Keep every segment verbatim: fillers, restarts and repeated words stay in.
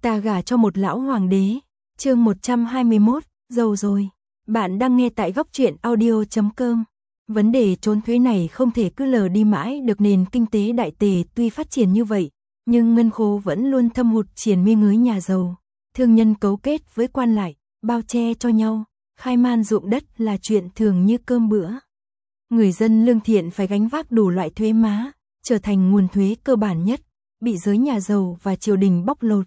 Ta gả cho một lão hoàng đế. Chương một trăm hai mươi mốt, giàu rồi. Bạn đang nghe tại góc truyện audio chấm com. Vấn đề trốn thuế này không thể cứ lờ đi mãi được, nền kinh tế đại tề tuy phát triển như vậy, nhưng ngân khố vẫn luôn thâm hụt triền mi ngới nhà giàu. Thương nhân cấu kết với quan lại, bao che cho nhau, khai man ruộng đất là chuyện thường như cơm bữa. Người dân lương thiện phải gánh vác đủ loại thuế má, trở thành nguồn thuế cơ bản nhất, bị giới nhà giàu và triều đình bóc lột.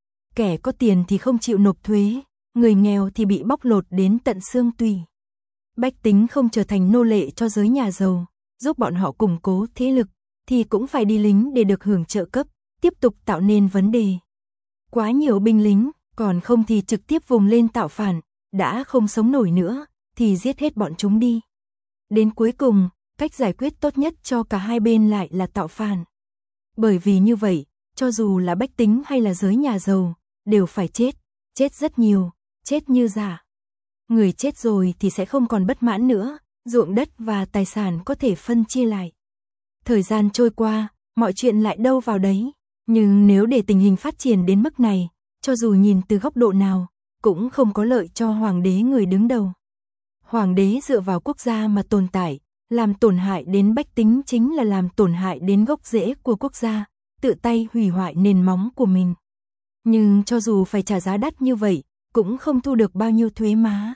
Kẻ có tiền thì không chịu nộp thuế, người nghèo thì bị bóc lột đến tận xương tủy. Bách tính không trở thành nô lệ cho giới nhà giàu, giúp bọn họ củng cố thế lực, thì cũng phải đi lính để được hưởng trợ cấp, tiếp tục tạo nên vấn đề. Quá nhiều binh lính, còn không thì trực tiếp vùng lên tạo phản, đã không sống nổi nữa, thì giết hết bọn chúng đi. Đến cuối cùng, cách giải quyết tốt nhất cho cả hai bên lại là tạo phản. Bởi vì như vậy, cho dù là bách tính hay là giới nhà giàu, đều phải chết, chết rất nhiều, chết như giả. Người chết rồi thì sẽ không còn bất mãn nữa, ruộng đất và tài sản có thể phân chia lại. Thời gian trôi qua, mọi chuyện lại đâu vào đấy, nhưng nếu để tình hình phát triển đến mức này, cho dù nhìn từ góc độ nào, cũng không có lợi cho hoàng đế người đứng đầu. Hoàng đế dựa vào quốc gia mà tồn tại, làm tổn hại đến bách tính chính là làm tổn hại đến gốc rễ của quốc gia, tự tay hủy hoại nền móng của mình. Nhưng cho dù phải trả giá đắt như vậy, cũng không thu được bao nhiêu thuế má.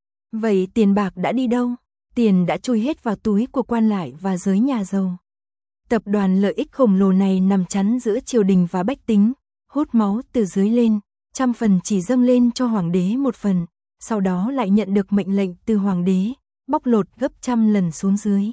Vậy tiền bạc đã đi đâu? Tiền đã chui hết vào túi của quan lại và giới nhà giàu. Tập đoàn lợi ích khổng lồ này nằm chắn giữa triều đình và bách tính, hút máu từ dưới lên, trăm phần chỉ dâng lên cho hoàng đế một phần, sau đó lại nhận được mệnh lệnh từ hoàng đế, bóc lột gấp trăm lần xuống dưới.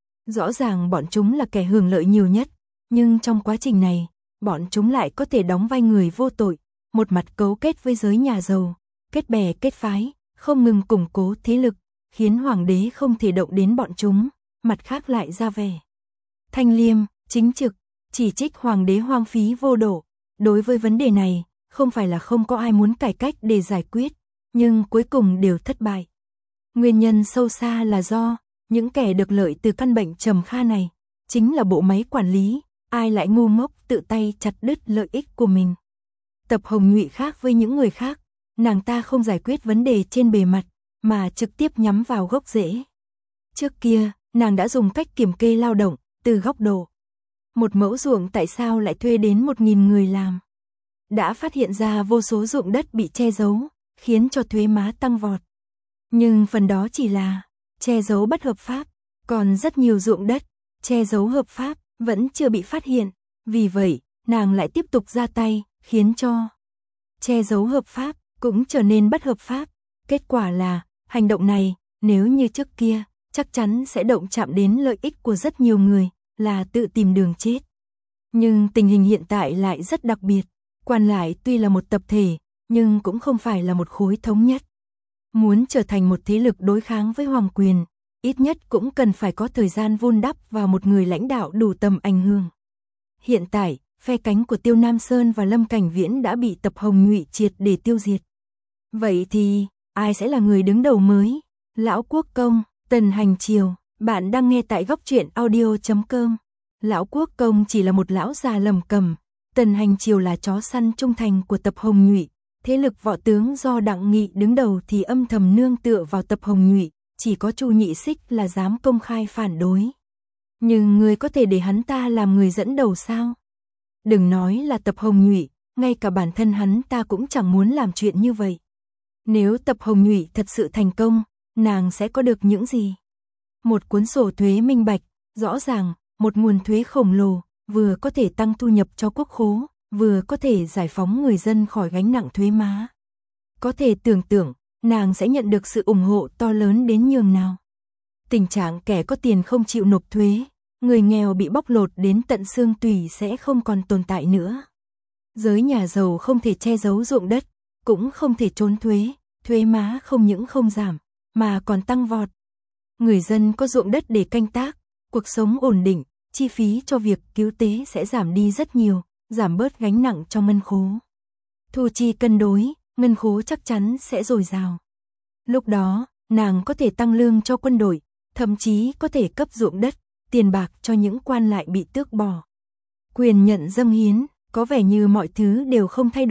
Rõ ràng bọn chúng là kẻ hưởng lợi nhiều nhất, nhưng trong quá trình này, bọn chúng lại có thể đóng vai người vô tội, một mặt cấu kết với giới nhà giàu, kết bè kết phái, không ngừng củng cố thế lực, khiến hoàng đế không thể động đến bọn chúng, mặt khác lại ra vẻ thanh liêm, chính trực, chỉ trích hoàng đế hoang phí vô độ. Đối với vấn đề này, không phải là không có ai muốn cải cách để giải quyết, nhưng cuối cùng đều thất bại. Nguyên nhân sâu xa là do những kẻ được lợi từ căn bệnh trầm kha này, chính là bộ máy quản lý, ai lại ngu ngốc tự tay chặt đứt lợi ích của mình. Tập Hồng Nhụy khác với những người khác, nàng ta không giải quyết vấn đề trên bề mặt, mà trực tiếp nhắm vào gốc rễ. Trước kia, nàng đã dùng cách kiểm kê lao động, từ góc độ một mẫu ruộng tại sao lại thuê đến một nghìn người làm. Đã phát hiện ra vô số ruộng đất bị che giấu, khiến cho thuế má tăng vọt. Nhưng phần đó chỉ là che giấu bất hợp pháp, còn rất nhiều ruộng đất, che giấu hợp pháp, vẫn chưa bị phát hiện. Vì vậy, nàng lại tiếp tục ra tay, khiến cho che giấu hợp pháp cũng trở nên bất hợp pháp. Kết quả là, hành động này, nếu như trước kia, chắc chắn sẽ động chạm đến lợi ích của rất nhiều người, là tự tìm đường chết. Nhưng tình hình hiện tại lại rất đặc biệt. Quan lại tuy là một tập thể, nhưng cũng không phải là một khối thống nhất. Muốn trở thành một thế lực đối kháng với hoàng quyền, ít nhất cũng cần phải có thời gian vun đắp vào một người lãnh đạo đủ tầm ảnh hưởng. Hiện tại, phe cánh của Tiêu Nam Sơn và Lâm Cảnh Viễn đã bị Tập Hồng Nhụy triệt để tiêu diệt. Vậy thì, ai sẽ là người đứng đầu mới? Lão Quốc Công, Tần Hành Triều. Bạn đang nghe tại góc truyện audio chấm com. Lão Quốc Công chỉ là một lão già lầm cầm, Tần Hành Triều là chó săn trung thành của Tập Hồng Nhụy. Thế lực võ tướng do Đặng Nghị đứng đầu thì âm thầm nương tựa vào Tập Hồng Nhụy, chỉ có Chu Nhị Xích là dám công khai phản đối. Nhưng người có thể để hắn ta làm người dẫn đầu sao? Đừng nói là Tập Hồng Nhụy, ngay cả bản thân hắn ta cũng chẳng muốn làm chuyện như vậy. Nếu Tập Hồng Nhụy thật sự thành công, nàng sẽ có được những gì? Một cuốn sổ thuế minh bạch, rõ ràng, một nguồn thuế khổng lồ, vừa có thể tăng thu nhập cho quốc khố, vừa có thể giải phóng người dân khỏi gánh nặng thuế má. Có thể tưởng tượng, nàng sẽ nhận được sự ủng hộ to lớn đến nhường nào. Tình trạng kẻ có tiền không chịu nộp thuế, người nghèo bị bóc lột đến tận xương tủy sẽ không còn tồn tại nữa. Giới nhà giàu không thể che giấu ruộng đất, cũng không thể trốn thuế, thuế má không những không giảm, mà còn tăng vọt. Người dân có ruộng đất để canh tác, cuộc sống ổn định, chi phí cho việc cứu tế sẽ giảm đi rất nhiều, giảm bớt gánh nặng cho ngân khố. Thu chi cân đối, ngân khố chắc chắn sẽ dồi dào. Lúc đó, nàng có thể tăng lương cho quân đội, thậm chí có thể cấp ruộng đất, tiền bạc cho những quan lại bị tước bỏ. Quyền nhận dâng hiến, có vẻ như mọi thứ đều không thay đổi,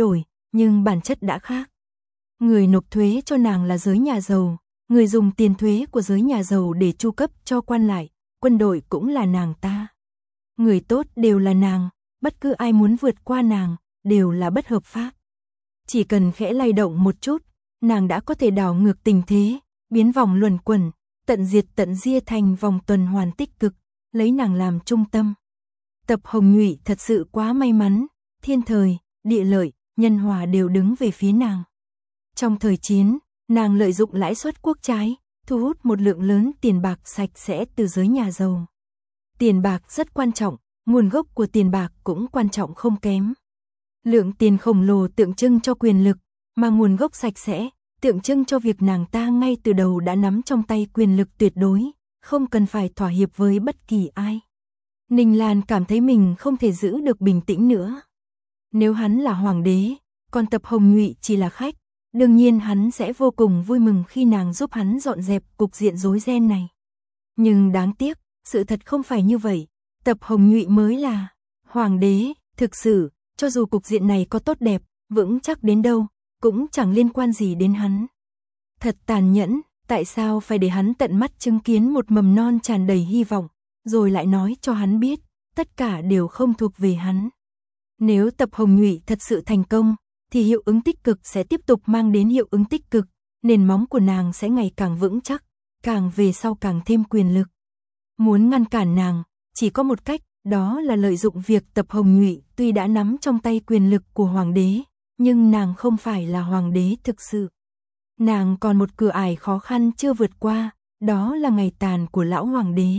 nhưng bản chất đã khác. Người nộp thuế cho nàng là giới nhà giàu, người dùng tiền thuế của giới nhà giàu để chu cấp cho quan lại, quân đội cũng là nàng ta. Người tốt đều là nàng, bất cứ ai muốn vượt qua nàng, đều là bất hợp pháp. Chỉ cần khẽ lay động một chút, nàng đã có thể đảo ngược tình thế, biến vòng luẩn quẩn, tận diệt tận diệt thành vòng tuần hoàn tích cực, lấy nàng làm trung tâm. Tập Hồng Nhụy thật sự quá may mắn, thiên thời, địa lợi, nhân hòa đều đứng về phía nàng. Trong thời chiến, nàng lợi dụng lãi suất quốc trái, thu hút một lượng lớn tiền bạc sạch sẽ từ giới nhà giàu. Tiền bạc rất quan trọng, nguồn gốc của tiền bạc cũng quan trọng không kém. Lượng tiền khổng lồ tượng trưng cho quyền lực, mà nguồn gốc sạch sẽ, tượng trưng cho việc nàng ta ngay từ đầu đã nắm trong tay quyền lực tuyệt đối, không cần phải thỏa hiệp với bất kỳ ai. Ninh Lan cảm thấy mình không thể giữ được bình tĩnh nữa. Nếu hắn là hoàng đế, còn Tập Hồng Nhụy chỉ là khách, đương nhiên hắn sẽ vô cùng vui mừng khi nàng giúp hắn dọn dẹp cục diện rối ren này. Nhưng đáng tiếc, sự thật không phải như vậy, Tập Hồng Nhụy mới là hoàng đế, thực sự, cho dù cục diện này có tốt đẹp, vững chắc đến đâu, cũng chẳng liên quan gì đến hắn. Thật tàn nhẫn, tại sao phải để hắn tận mắt chứng kiến một mầm non tràn đầy hy vọng, rồi lại nói cho hắn biết, tất cả đều không thuộc về hắn. Nếu Tập Hồng Nhụy thật sự thành công, thì hiệu ứng tích cực sẽ tiếp tục mang đến hiệu ứng tích cực, nền móng của nàng sẽ ngày càng vững chắc, càng về sau càng thêm quyền lực. Muốn ngăn cản nàng, chỉ có một cách, đó là lợi dụng việc Tập Hồng Nhụy tuy đã nắm trong tay quyền lực của hoàng đế, nhưng nàng không phải là hoàng đế thực sự. Nàng còn một cửa ải khó khăn chưa vượt qua, đó là ngày tàn của lão hoàng đế.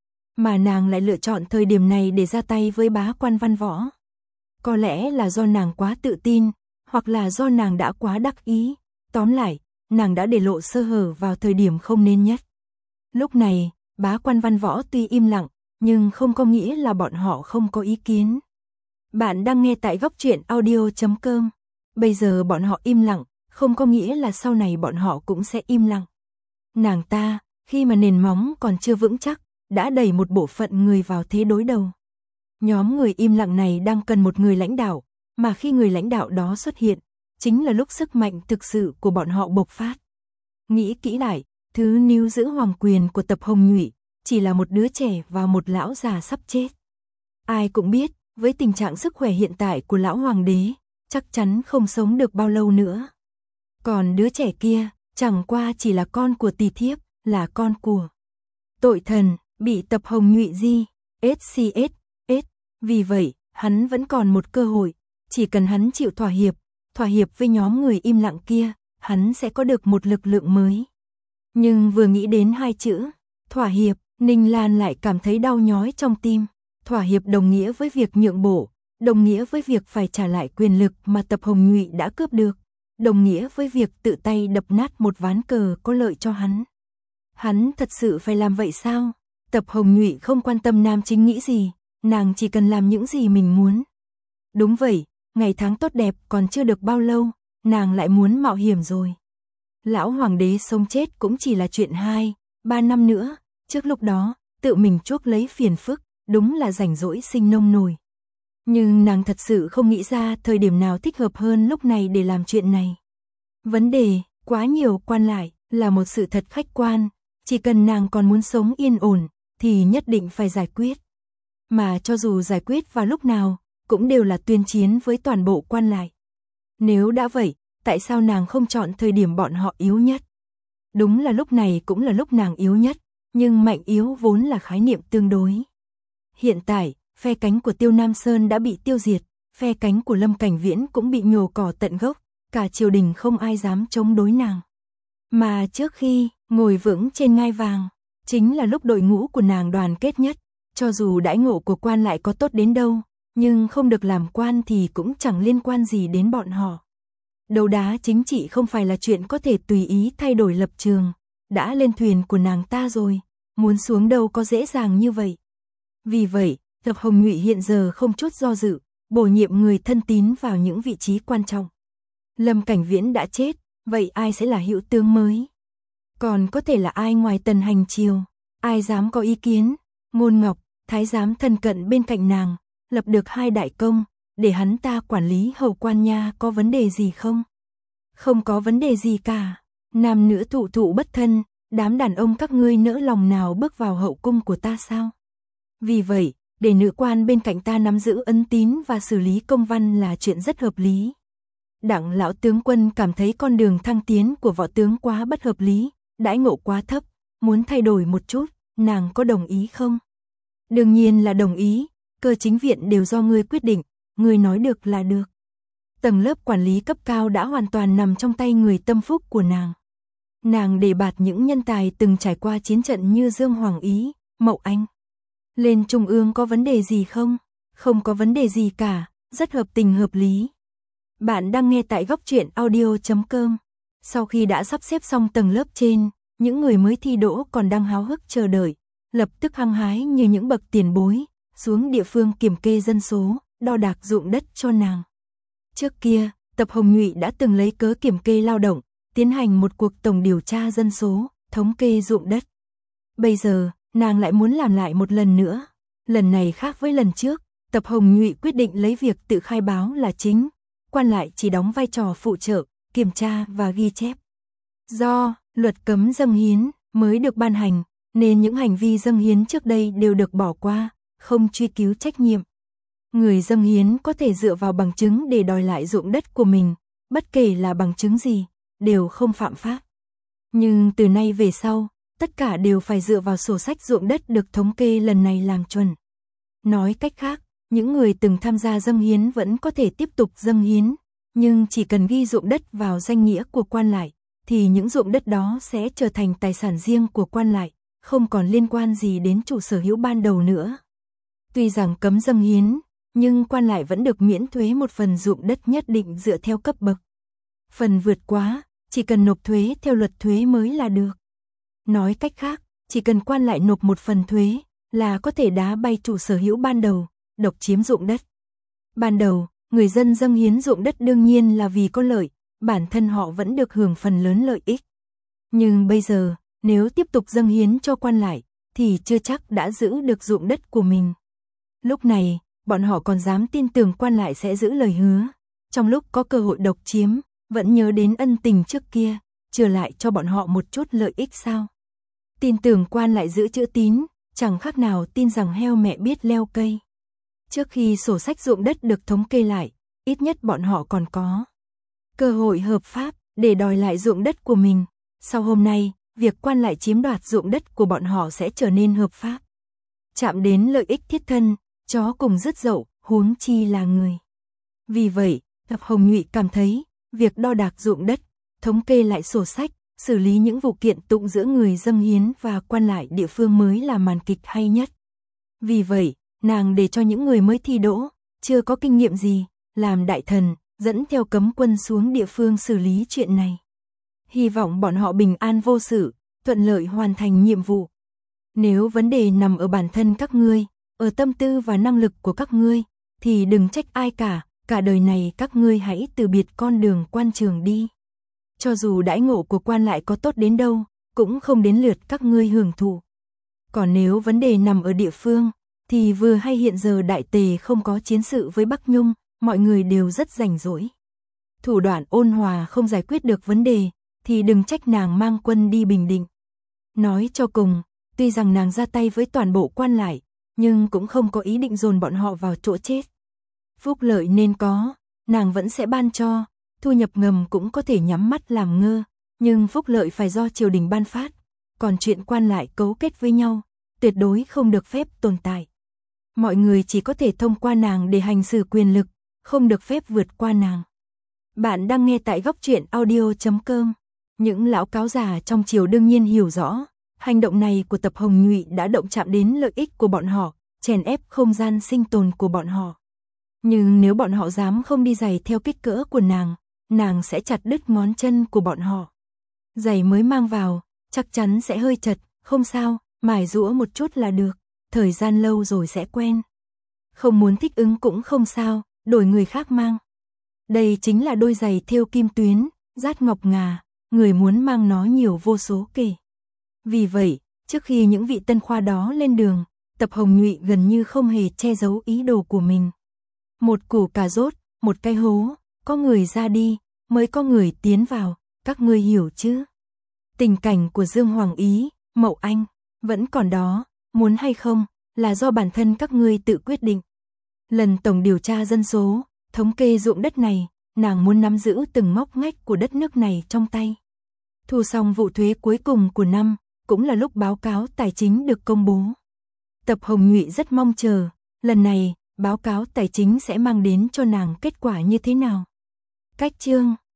Mà nàng lại lựa chọn thời điểm này để ra tay với bá quan văn võ. Có lẽ là do nàng quá tự tin, hoặc là do nàng đã quá đắc ý. Tóm lại, nàng đã để lộ sơ hở vào thời điểm không nên nhất. Lúc này, bá quan văn võ tuy im lặng, nhưng không có nghĩa là bọn họ không có ý kiến. Bạn đang nghe tại góc truyện audio chấm com. Bây giờ bọn họ im lặng, không có nghĩa là sau này bọn họ cũng sẽ im lặng. Nàng ta, khi mà nền móng còn chưa vững chắc, đã đẩy một bộ phận người vào thế đối đầu. Nhóm người im lặng này đang cần một người lãnh đạo, mà khi người lãnh đạo đó xuất hiện, chính là lúc sức mạnh thực sự của bọn họ bộc phát. Nghĩ kỹ lại, thứ níu giữ hoàng quyền của Tập Hồng Nhụy chỉ là một đứa trẻ và một lão già sắp chết. Ai cũng biết, với tình trạng sức khỏe hiện tại của lão hoàng đế, chắc chắn không sống được bao lâu nữa. Còn đứa trẻ kia, chẳng qua chỉ là con của tỳ thiếp, là con của tội thần, bị Tập Hồng Nhụy di, ét xê ét, ét. Vì vậy, hắn vẫn còn một cơ hội, chỉ cần hắn chịu thỏa hiệp, thỏa hiệp với nhóm người im lặng kia, hắn sẽ có được một lực lượng mới. Nhưng vừa nghĩ đến hai chữ, thỏa hiệp, Ninh Lan lại cảm thấy đau nhói trong tim. Thỏa hiệp đồng nghĩa với việc nhượng bộ, đồng nghĩa với việc phải trả lại quyền lực mà Tập Hồng Nhụy đã cướp được, đồng nghĩa với việc tự tay đập nát một ván cờ có lợi cho hắn. Hắn thật sự phải làm vậy sao? Tập Hồng Nhụy không quan tâm nam chính nghĩ gì, nàng chỉ cần làm những gì mình muốn. Đúng vậy, ngày tháng tốt đẹp còn chưa được bao lâu, nàng lại muốn mạo hiểm rồi. Lão hoàng đế sống chết cũng chỉ là chuyện hai, ba năm nữa, trước lúc đó, tự mình chuốc lấy phiền phức, đúng là rảnh rỗi sinh nông nổi. Nhưng nàng thật sự không nghĩ ra thời điểm nào thích hợp hơn lúc này để làm chuyện này. Vấn đề, quá nhiều quan lại, là một sự thật khách quan, chỉ cần nàng còn muốn sống yên ổn, thì nhất định phải giải quyết. Mà cho dù giải quyết vào lúc nào, cũng đều là tuyên chiến với toàn bộ quan lại. Nếu đã vậy, tại sao nàng không chọn thời điểm bọn họ yếu nhất? Đúng là lúc này cũng là lúc nàng yếu nhất, nhưng mạnh yếu vốn là khái niệm tương đối. Hiện tại, phe cánh của Tiêu Nam Sơn đã bị tiêu diệt, phe cánh của Lâm Cảnh Viễn cũng bị nhổ cỏ tận gốc, cả triều đình không ai dám chống đối nàng. Mà trước khi ngồi vững trên ngai vàng, chính là lúc đội ngũ của nàng đoàn kết nhất, cho dù đãi ngộ của quan lại có tốt đến đâu, nhưng không được làm quan thì cũng chẳng liên quan gì đến bọn họ. Đấu đá chính trị không phải là chuyện có thể tùy ý thay đổi lập trường, đã lên thuyền của nàng ta rồi, muốn xuống đâu có dễ dàng như vậy. Vì vậy, Tập Hồng Nhụy hiện giờ không chút do dự, bổ nhiệm người thân tín vào những vị trí quan trọng. Lâm Cảnh Viễn đã chết, vậy ai sẽ là hữu tướng mới? Còn có thể là ai ngoài Tần Hành Triều? Ai dám có ý kiến? Ngôn Ngọc, thái giám thân cận bên cạnh nàng, lập được hai đại công, để hắn ta quản lý hầu quan nha có vấn đề gì không? Không có vấn đề gì cả. Nam nữ thụ thụ bất thân, đám đàn ông các ngươi nỡ lòng nào bước vào hậu cung của ta sao? Vì vậy, để nữ quan bên cạnh ta nắm giữ ân tín và xử lý công văn là chuyện rất hợp lý. Đặng lão tướng quân cảm thấy con đường thăng tiến của võ tướng quá bất hợp lý, đãi ngộ quá thấp, muốn thay đổi một chút, nàng có đồng ý không? Đương nhiên là đồng ý, cơ chính viện đều do ngươi quyết định, ngươi nói được là được. Tầng lớp quản lý cấp cao đã hoàn toàn nằm trong tay người tâm phúc của nàng. Nàng đề bạt những nhân tài từng trải qua chiến trận như Dương Hoàng Ý, Mậu Anh. Lên trung ương có vấn đề gì không? Không có vấn đề gì cả, rất hợp tình hợp lý. Bạn đang nghe tại góc truyện audio chấm com. Sau khi đã sắp xếp xong tầng lớp trên, những người mới thi đỗ còn đang háo hức chờ đợi, lập tức hăng hái như những bậc tiền bối, xuống địa phương kiểm kê dân số, đo đạc ruộng đất cho nàng. Trước kia, Tập Hồng Nhụy đã từng lấy cớ kiểm kê lao động, tiến hành một cuộc tổng điều tra dân số, thống kê ruộng đất. Bây giờ, nàng lại muốn làm lại một lần nữa. Lần này khác với lần trước, Tập Hồng Nhụy quyết định lấy việc tự khai báo là chính, quan lại chỉ đóng vai trò phụ trợ, kiểm tra và ghi chép. Do luật cấm dâng hiến mới được ban hành, nên những hành vi dâng hiến trước đây đều được bỏ qua, không truy cứu trách nhiệm. Người dâng hiến có thể dựa vào bằng chứng để đòi lại ruộng đất của mình, bất kể là bằng chứng gì, đều không phạm pháp. Nhưng từ nay về sau, tất cả đều phải dựa vào sổ sách ruộng đất được thống kê lần này làm chuẩn. Nói cách khác, những người từng tham gia dâng hiến vẫn có thể tiếp tục dâng hiến, nhưng chỉ cần ghi ruộng đất vào danh nghĩa của quan lại, thì những ruộng đất đó sẽ trở thành tài sản riêng của quan lại, không còn liên quan gì đến chủ sở hữu ban đầu nữa. Tuy rằng cấm dâng hiến, nhưng quan lại vẫn được miễn thuế một phần ruộng đất nhất định dựa theo cấp bậc. Phần vượt quá, chỉ cần nộp thuế theo luật thuế mới là được. Nói cách khác, chỉ cần quan lại nộp một phần thuế, là có thể đá bay chủ sở hữu ban đầu, độc chiếm ruộng đất. Ban đầu, người dân dâng hiến ruộng đất đương nhiên là vì có lợi, bản thân họ vẫn được hưởng phần lớn lợi ích. Nhưng bây giờ, nếu tiếp tục dâng hiến cho quan lại, thì chưa chắc đã giữ được ruộng đất của mình. Lúc này, bọn họ còn dám tin tưởng quan lại sẽ giữ lời hứa. Trong lúc có cơ hội độc chiếm, vẫn nhớ đến ân tình trước kia, trở lại cho bọn họ một chút lợi ích sao? Tin tưởng quan lại giữ chữ tín, chẳng khác nào tin rằng heo mẹ biết leo cây. Trước khi sổ sách ruộng đất được thống kê lại, ít nhất bọn họ còn có cơ hội hợp pháp để đòi lại ruộng đất của mình. Sau hôm nay, việc quan lại chiếm đoạt ruộng đất của bọn họ sẽ trở nên hợp pháp. Chạm đến lợi ích thiết thân, chó cùng rứt dậu, huống chi là người. Vì vậy, Tập Hồng Nhụy cảm thấy, việc đo đạc ruộng đất, thống kê lại sổ sách, xử lý những vụ kiện tụng giữa người dâng hiến và quan lại địa phương mới là màn kịch hay nhất. Vì vậy, nàng để cho những người mới thi đỗ, chưa có kinh nghiệm gì, làm đại thần, dẫn theo cấm quân xuống địa phương xử lý chuyện này. Hy vọng bọn họ bình an vô sự, thuận lợi hoàn thành nhiệm vụ. Nếu vấn đề nằm ở bản thân các ngươi, ở tâm tư và năng lực của các ngươi, thì đừng trách ai cả, cả đời này các ngươi hãy từ biệt con đường quan trường đi. Cho dù đãi ngộ của quan lại có tốt đến đâu, cũng không đến lượt các ngươi hưởng thụ. Còn nếu vấn đề nằm ở địa phương, thì vừa hay hiện giờ Đại Tề không có chiến sự với Bắc Nhung, mọi người đều rất rảnh rỗi. Thủ đoạn ôn hòa không giải quyết được vấn đề, thì đừng trách nàng mang quân đi Bình Định. Nói cho cùng, tuy rằng nàng ra tay với toàn bộ quan lại, nhưng cũng không có ý định dồn bọn họ vào chỗ chết. Phúc lợi nên có, nàng vẫn sẽ ban cho, thu nhập ngầm cũng có thể nhắm mắt làm ngơ, nhưng phúc lợi phải do triều đình ban phát, còn chuyện quan lại cấu kết với nhau, tuyệt đối không được phép tồn tại. Mọi người chỉ có thể thông qua nàng để hành xử quyền lực, không được phép vượt qua nàng. Bạn đang nghe tại góc truyện audio chấm com. Những lão cáo già trong triều đương nhiên hiểu rõ, hành động này của Tập Hồng Nhụy đã động chạm đến lợi ích của bọn họ, chèn ép không gian sinh tồn của bọn họ. Nhưng nếu bọn họ dám không đi giày theo kích cỡ của nàng, nàng sẽ chặt đứt ngón chân của bọn họ. Giày mới mang vào, chắc chắn sẽ hơi chật, không sao, mài giũa một chút là được, thời gian lâu rồi sẽ quen. Không muốn thích ứng cũng không sao, đổi người khác mang. Đây chính là đôi giày thêu kim tuyến, dát ngọc ngà, người muốn mang nó nhiều vô số kể. Vì vậy, trước khi những vị tân khoa đó lên đường, Tập Hồng Nhụy gần như không hề che giấu ý đồ của mình. Một củ cà rốt, một cái hố, có người ra đi, mới có người tiến vào, các ngươi hiểu chứ? Tình cảnh của Dương Hoàng Ý, Mậu Anh, vẫn còn đó, muốn hay không, là do bản thân các ngươi tự quyết định. Lần tổng điều tra dân số, thống kê ruộng đất này, nàng muốn nắm giữ từng ngóc ngách của đất nước này trong tay. Thu xong vụ thuế cuối cùng của năm, cũng là lúc báo cáo tài chính được công bố. Tập Hồng Nhụy rất mong chờ, lần này, báo cáo tài chính sẽ mang đến cho nàng kết quả như thế nào. Cách chương